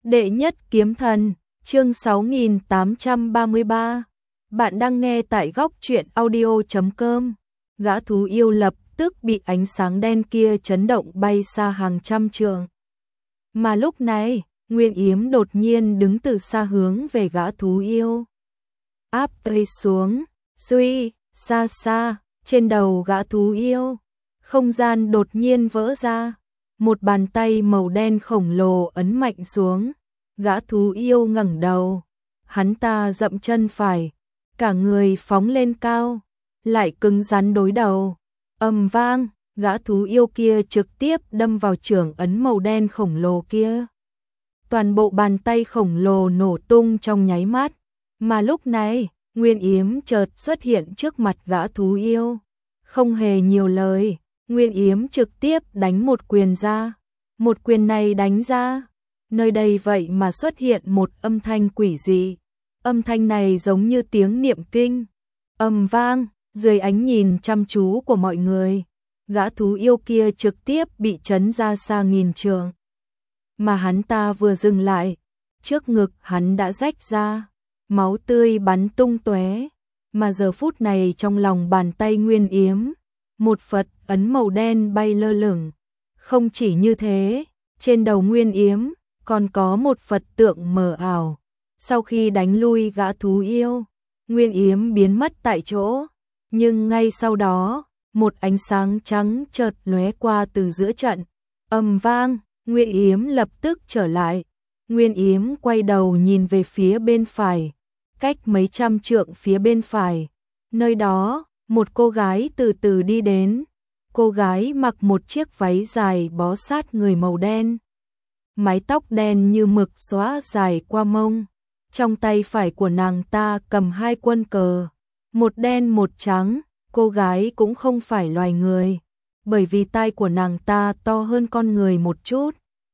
Đệ nhất kiếm thần, chương 6833. Bạn đang nghe tại góc truyện audio.com. Gã thú yêu lập tức bị ánh sáng đen kia chấn động bay xa hàng trăm trượng. Mà lúc này, Nguyên Yếm đột nhiên đứng từ xa hướng về gã thú yêu. Áp tay xuống, suy, xa xa, trên đầu gã thú yêu. Không gian đột nhiên vỡ ra. Một bàn tay màu đen khổng lồ ấn mạnh xuống, gã thú yêu ngẩng đầu, hắn ta dậm chân phải, cả người phóng lên cao, lại cứng rắn đối đầu. Ầm vang, gã thú yêu kia trực tiếp đâm vào chưởng ấn màu đen khổng lồ kia. Toàn bộ bàn tay khổng lồ nổ tung trong nháy mắt, mà lúc này, Nguyên Yếm chợt xuất hiện trước mặt gã thú yêu, không hề nhiều lời. Nguyên Yếm trực tiếp đánh một quyền ra. Một quyền này đánh ra, nơi đây vậy mà xuất hiện một âm thanh quỷ dị. Âm thanh này giống như tiếng niệm kinh. Ầm vang, dưới ánh nhìn chăm chú của mọi người, gã thú yêu kia trực tiếp bị chấn ra xa nghìn trượng. Mà hắn ta vừa dừng lại, trước ngực hắn đã rách ra, máu tươi bắn tung tóe. Mà giờ phút này trong lòng bàn tay Nguyên Yếm, một Phật ấn màu đen bay lơ lửng. Không chỉ như thế, trên đầu Nguyên Yếm còn có một Phật tượng mờ ảo. Sau khi đánh lui gã thú yêu, Nguyên Yếm biến mất tại chỗ, nhưng ngay sau đó, một ánh sáng trắng chợt lóe qua từ giữa trận. Ầm vang, Nguyên Yếm lập tức trở lại. Nguyên Yếm quay đầu nhìn về phía bên phải, cách mấy trăm trượng phía bên phải, nơi đó một cô gái từ từ đi đến. Cô gái mặc một chiếc váy dài bó sát người màu đen, mái tóc đen như mực xõa dài qua mông. Trong tay phải của nàng ta cầm hai quân cờ, một đen một trắng. Cô gái cũng không phải loài người, bởi vì tai của nàng ta to hơn con người một chút,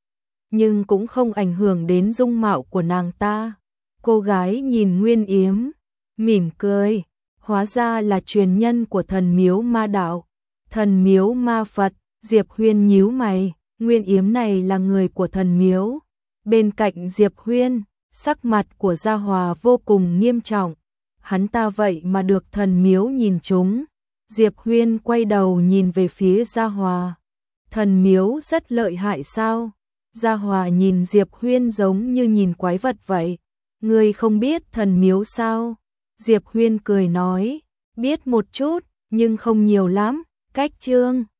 nhưng cũng không ảnh hưởng đến dung mạo của nàng ta. Cô gái nhìn Nguyên Yếm, mỉm cười. Hóa ra là truyền nhân của thần miếu ma đạo, thần miếu ma Phật. Diệp Huyên nhíu mày, Nguyên Yếm này là người của thần miếu. Bên cạnh Diệp Huyên, sắc mặt của Gia Hòa vô cùng nghiêm trọng, hắn ta vậy mà được thần miếu nhìn trúng. Diệp Huyên quay đầu nhìn về phía Gia Hòa, thần miếu rất lợi hại sao? Gia Hòa nhìn Diệp Huyên giống như nhìn quái vật vậy. Ngươi không biết thần miếu sao? Diệp Huyên cười nói, biết một chút, nhưng không nhiều lắm. Cách chương